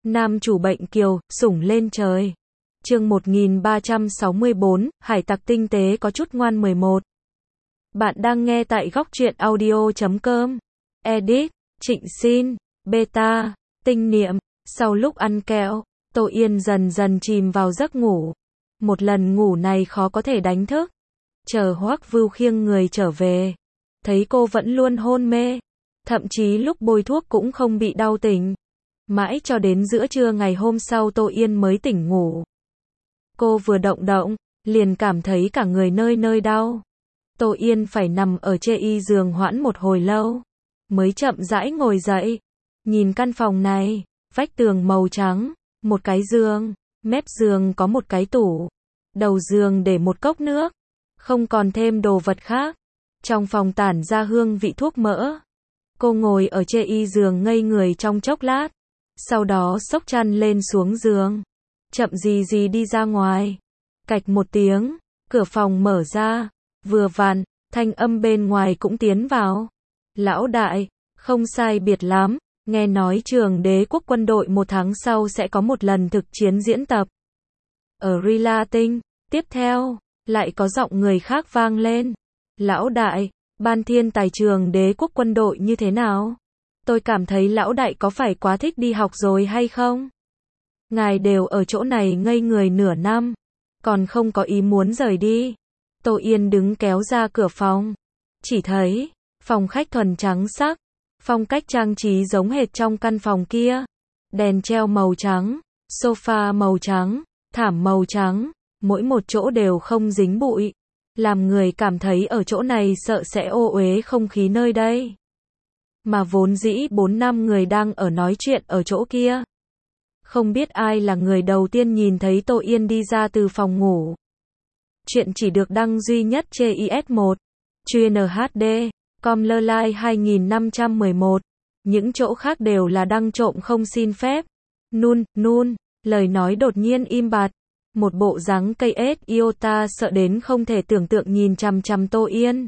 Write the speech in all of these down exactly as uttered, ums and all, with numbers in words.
Nam chủ bệnh kiều, sủng lên trời. Chương một nghìn ba trăm sáu mươi bốn, Hải tặc tinh tế có chút ngoan mười một. Bạn đang nghe tại góc truyện audio chấm com. Edit, Trịnh Xin, Beta, Tinh Niệm. Sau lúc ăn kẹo, Tô Yên dần dần chìm vào giấc ngủ. Một lần ngủ này khó có thể đánh thức. Chờ Hoắc Vưu khiêng người trở về, thấy cô vẫn luôn hôn mê, thậm chí lúc bôi thuốc cũng không bị đau tỉnh. Mãi cho đến giữa trưa ngày hôm sau Tô Yên mới tỉnh ngủ. Cô vừa động động, liền cảm thấy cả người nơi nơi đau. Tô Yên phải nằm ở chê y giường hoãn một hồi lâu, mới chậm rãi ngồi dậy. Nhìn căn phòng này, vách tường màu trắng, một cái giường, mép giường có một cái tủ, đầu giường để một cốc nước, không còn thêm đồ vật khác. Trong phòng tản ra hương vị thuốc mỡ. Cô ngồi ở chê y giường ngây người trong chốc lát, sau đó xốc chăn lên xuống giường, chậm gì gì đi ra ngoài. Cạch một tiếng, cửa phòng mở ra, vừa vặn, thanh âm bên ngoài cũng tiến vào. Lão đại, không sai biệt lắm, nghe nói trường đế quốc quân đội một tháng sau sẽ có một lần thực chiến diễn tập. Ở Rila Tinh, tiếp theo, lại có giọng người khác vang lên. Lão đại, ban thiên tài trường đế quốc quân đội như thế nào? Tôi cảm thấy lão đại có phải quá thích đi học rồi hay không? Ngài đều ở chỗ này ngây người nửa năm, còn không có ý muốn rời đi. Tô Yên đứng kéo ra cửa phòng, chỉ thấy phòng khách thuần trắng sắc, phong cách trang trí giống hệt trong căn phòng kia. Đèn treo màu trắng, sofa màu trắng, thảm màu trắng, mỗi một chỗ đều không dính bụi, làm người cảm thấy ở chỗ này sợ sẽ ô uế không khí nơi đây. Mà vốn dĩ bốn năm người đang ở nói chuyện ở chỗ kia. Không biết ai là người đầu tiên nhìn thấy Tô Yên đi ra từ phòng ngủ. Chuyện chỉ được đăng duy nhất trên i ét một, chuyên hát đê, com lơ lai hai nghìn năm trăm mười một. Những chỗ khác đều là đăng trộm không xin phép. Nun, nun, lời nói đột nhiên im bặt. Một bộ dáng cây ếch iota sợ đến không thể tưởng tượng nhìn chằm chằm Tô Yên.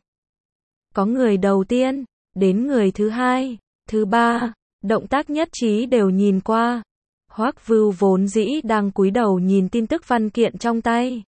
Có người đầu tiên, đến người thứ hai, thứ ba, động tác nhất trí đều nhìn qua. Hoắc Vưu vốn dĩ đang cúi đầu nhìn tin tức văn kiện trong tay,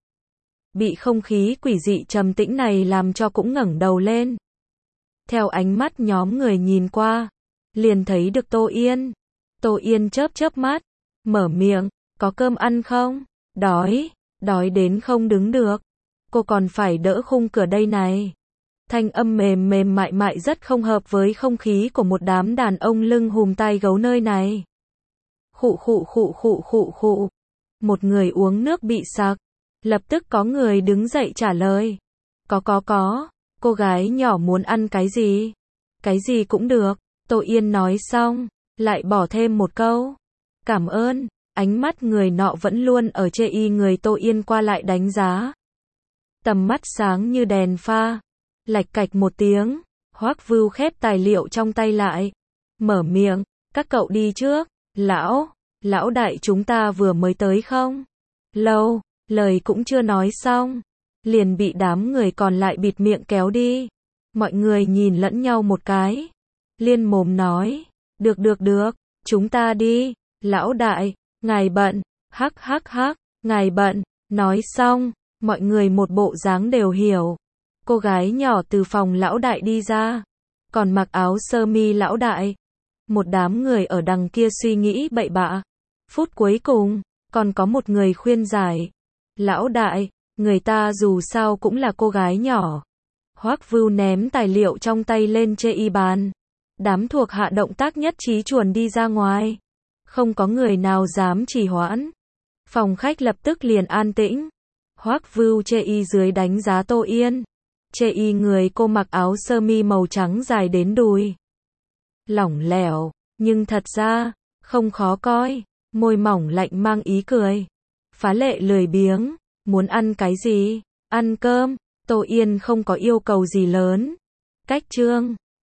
bị không khí quỷ dị trầm tĩnh này làm cho cũng ngẩng đầu lên. Theo ánh mắt nhóm người nhìn qua, liền thấy được Tô Yên. Tô Yên chớp chớp mắt, mở miệng, có cơm ăn không? Đói, đói đến không đứng được. Cô còn phải đỡ khung cửa đây này. Thanh âm mềm mềm mại mại rất không hợp với không khí của một đám đàn ông lưng hùm tai gấu nơi này. Khụ khụ khụ khụ khụ khụ. Một người uống nước bị sặc. Lập tức có người đứng dậy trả lời. Có có có, cô gái nhỏ muốn ăn cái gì? Cái gì cũng được. Tô Yên nói xong, lại bỏ thêm một câu. Cảm ơn. Ánh mắt người nọ vẫn luôn ở chê y người Tô Yên qua lại đánh giá. Tầm mắt sáng như đèn pha. Lạch cạch một tiếng, Hoắc Vưu khép tài liệu trong tay lại. Mở miệng, các cậu đi trước. Lão, lão đại chúng ta vừa mới tới không? Lâu, lời cũng chưa nói xong, liền bị đám người còn lại bịt miệng kéo đi. Mọi người nhìn lẫn nhau một cái, liên mồm nói, được được được, chúng ta đi. Lão đại, ngài bận, hắc hắc hắc, ngài bận. Nói xong, mọi người một bộ dáng đều hiểu. Cô gái nhỏ từ phòng lão đại đi ra, còn mặc áo sơ mi lão đại. Một đám người ở đằng kia suy nghĩ bậy bạ. Phút cuối cùng, còn có một người khuyên giải. Lão đại, người ta dù sao cũng là cô gái nhỏ. Hoắc Vưu ném tài liệu trong tay lên chê y bàn. Đám thuộc hạ động tác nhất trí chuồn đi ra ngoài. Không có người nào dám trì hoãn. Phòng khách lập tức liền an tĩnh. Hoắc Vưu chê y dưới đánh giá Tô Yên. Chê y người cô mặc áo sơ mi màu trắng dài đến đùi. Lỏng lẻo, nhưng thật ra, không khó coi. Môi mỏng lạnh mang ý cười. Phá lệ lười biếng. Muốn ăn cái gì? Ăn cơm. Tô Yên không có yêu cầu gì lớn. Cách chương.